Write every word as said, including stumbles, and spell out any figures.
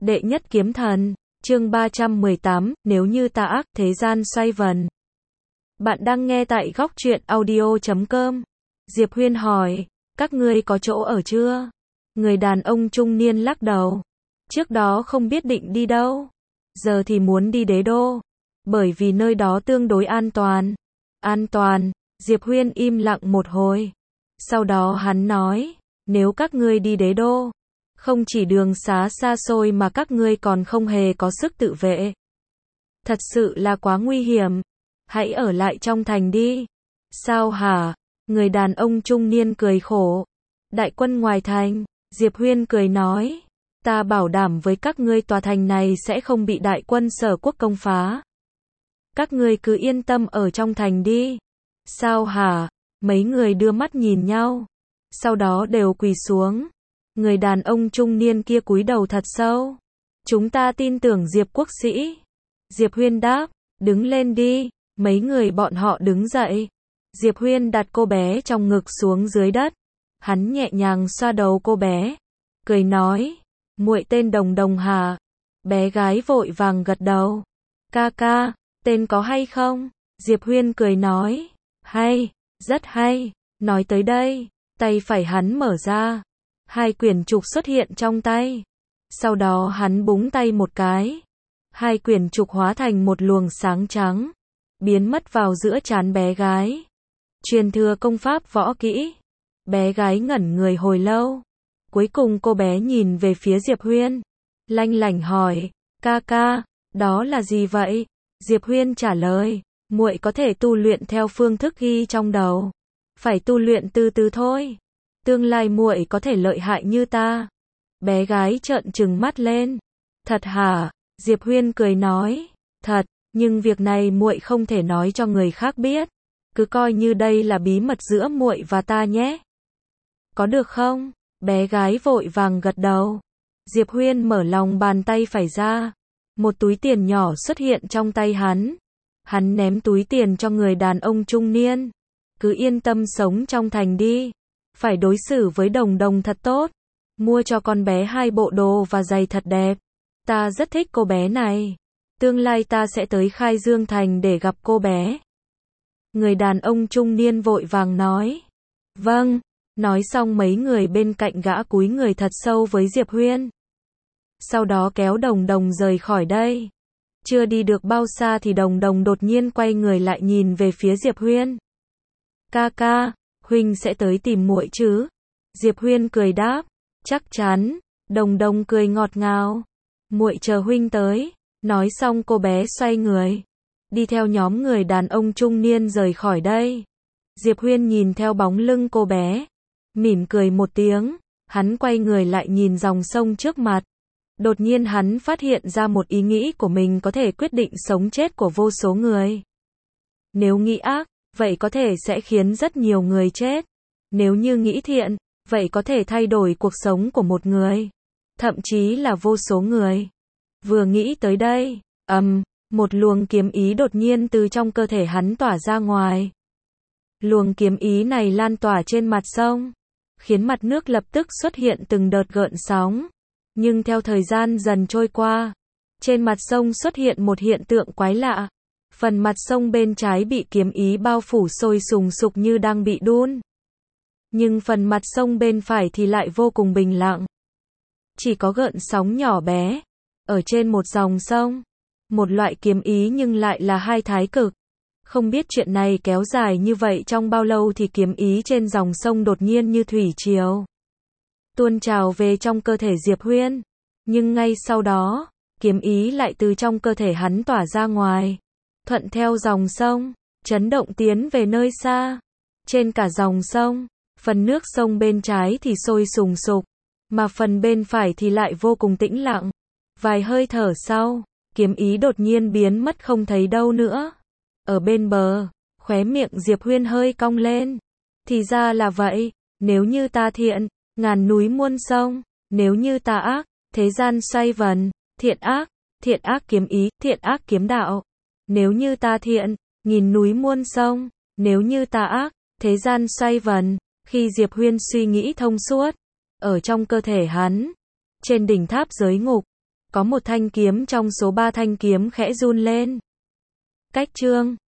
Đệ nhất kiếm thần, chương ba trăm mười tám, nếu như ta ác, thế gian xoay vần. Bạn đang nghe tại góc truyện audio chấm com. Diệp Huyên hỏi, các ngươi có chỗ ở chưa? Người đàn ông trung niên lắc đầu. Trước đó không biết định đi đâu. Giờ thì muốn đi Đế Đô. Bởi vì nơi đó tương đối an toàn. An toàn, Diệp Huyên im lặng một hồi. Sau đó hắn nói, nếu các ngươi đi Đế Đô, không chỉ đường xá xa xôi mà các ngươi còn không hề có sức tự vệ. Thật sự là quá nguy hiểm. Hãy ở lại trong thành đi. Sao hả? Người đàn ông trung niên cười khổ. Đại quân ngoài thành, Diệp Huyên cười nói, ta bảo đảm với các ngươi tòa thành này sẽ không bị đại quân Sở Quốc công phá. Các ngươi cứ yên tâm ở trong thành đi. Sao hả? Mấy người đưa mắt nhìn nhau. Sau đó đều quỳ xuống. Người đàn ông trung niên kia cúi đầu thật sâu. Chúng ta tin tưởng Diệp quốc sĩ. Diệp Huyên đáp, đứng lên đi. Mấy người bọn họ đứng dậy. Diệp Huyên đặt cô bé trong ngực xuống dưới đất. Hắn nhẹ nhàng xoa đầu cô bé. Cười nói, muội tên Đồng Đồng hả? Bé gái vội vàng gật đầu. Ca ca, tên có hay không? Diệp Huyên cười nói, hay, rất hay. Nói tới đây, tay phải hắn mở ra. Hai quyển trục xuất hiện trong tay. Sau đó hắn búng tay một cái. Hai quyển trục hóa thành một luồng sáng trắng. Biến mất vào giữa trán bé gái. Truyền thừa công pháp võ kỹ. Bé gái ngẩn người hồi lâu. Cuối cùng cô bé nhìn về phía Diệp Huyên. Lanh lảnh hỏi, ca ca, đó là gì vậy? Diệp Huyên trả lời, muội có thể tu luyện theo phương thức ghi trong đầu. Phải tu luyện từ từ thôi. Tương lai muội có thể lợi hại như ta. Bé gái trợn trừng mắt lên. Thật hả? Diệp Huyên cười nói, thật, nhưng việc này muội không thể nói cho người khác biết. Cứ coi như đây là bí mật giữa muội và ta nhé. Có được không? Bé gái vội vàng gật đầu. Diệp Huyên mở lòng bàn tay phải ra. Một túi tiền nhỏ xuất hiện trong tay hắn. Hắn ném túi tiền cho người đàn ông trung niên. Cứ yên tâm sống trong thành đi. Phải đối xử với Đồng Đồng thật tốt. Mua cho con bé hai bộ đồ và giày thật đẹp. Ta rất thích cô bé này. Tương lai ta sẽ tới Khai Dương Thành để gặp cô bé. Người đàn ông trung niên vội vàng nói. Vâng. Nói xong mấy người bên cạnh gã cúi người thật sâu với Diệp Huyên. Sau đó kéo Đồng Đồng rời khỏi đây. Chưa đi được bao xa thì Đồng Đồng đột nhiên quay người lại nhìn về phía Diệp Huyên. Ca ca, huynh sẽ tới tìm muội chứ? Diệp Huyên cười đáp, chắc chắn. Đồng Đồng cười ngọt ngào. Muội chờ huynh tới. Nói xong cô bé xoay người. Đi theo nhóm người đàn ông trung niên rời khỏi đây. Diệp Huyên nhìn theo bóng lưng cô bé. Mỉm cười một tiếng. Hắn quay người lại nhìn dòng sông trước mặt. Đột nhiên hắn phát hiện ra một ý nghĩ của mình có thể quyết định sống chết của vô số người. Nếu nghĩ ác, vậy có thể sẽ khiến rất nhiều người chết. Nếu như nghĩ thiện, vậy có thể thay đổi cuộc sống của một người. Thậm chí là vô số người. Vừa nghĩ tới đây, ầm, um, một luồng kiếm ý đột nhiên từ trong cơ thể hắn tỏa ra ngoài. Luồng kiếm ý này lan tỏa trên mặt sông, khiến mặt nước lập tức xuất hiện từng đợt gợn sóng. Nhưng theo thời gian dần trôi qua, trên mặt sông xuất hiện một hiện tượng quái lạ. Phần mặt sông bên trái bị kiếm ý bao phủ sôi sùng sục như đang bị đun. Nhưng phần mặt sông bên phải thì lại vô cùng bình lặng. Chỉ có gợn sóng nhỏ bé. Ở trên một dòng sông. Một loại kiếm ý nhưng lại là hai thái cực. Không biết chuyện này kéo dài như vậy trong bao lâu thì kiếm ý trên dòng sông đột nhiên như thủy triều tuôn trào về trong cơ thể Diệp Huyên. Nhưng ngay sau đó, kiếm ý lại từ trong cơ thể hắn tỏa ra ngoài. Thuận theo dòng sông, chấn động tiến về nơi xa. Trên cả dòng sông, phần nước sông bên trái thì sôi sùng sục, mà phần bên phải thì lại vô cùng tĩnh lặng. Vài hơi thở sau, kiếm ý đột nhiên biến mất không thấy đâu nữa. Ở bên bờ, khóe miệng Diệp Huyên hơi cong lên. Thì ra là vậy, nếu như ta thiện, ngàn núi muôn sông, nếu như ta ác, thế gian xoay vần, thiện ác, thiện ác kiếm ý, thiện ác kiếm đạo. Nếu như ta thiện, nghìn núi muôn sông, nếu như ta ác, thế gian xoay vần. Khi Diệp Huyên suy nghĩ thông suốt, ở trong cơ thể hắn, trên đỉnh tháp giới ngục, Có một thanh kiếm trong số ba thanh kiếm khẽ run lên. Cách chương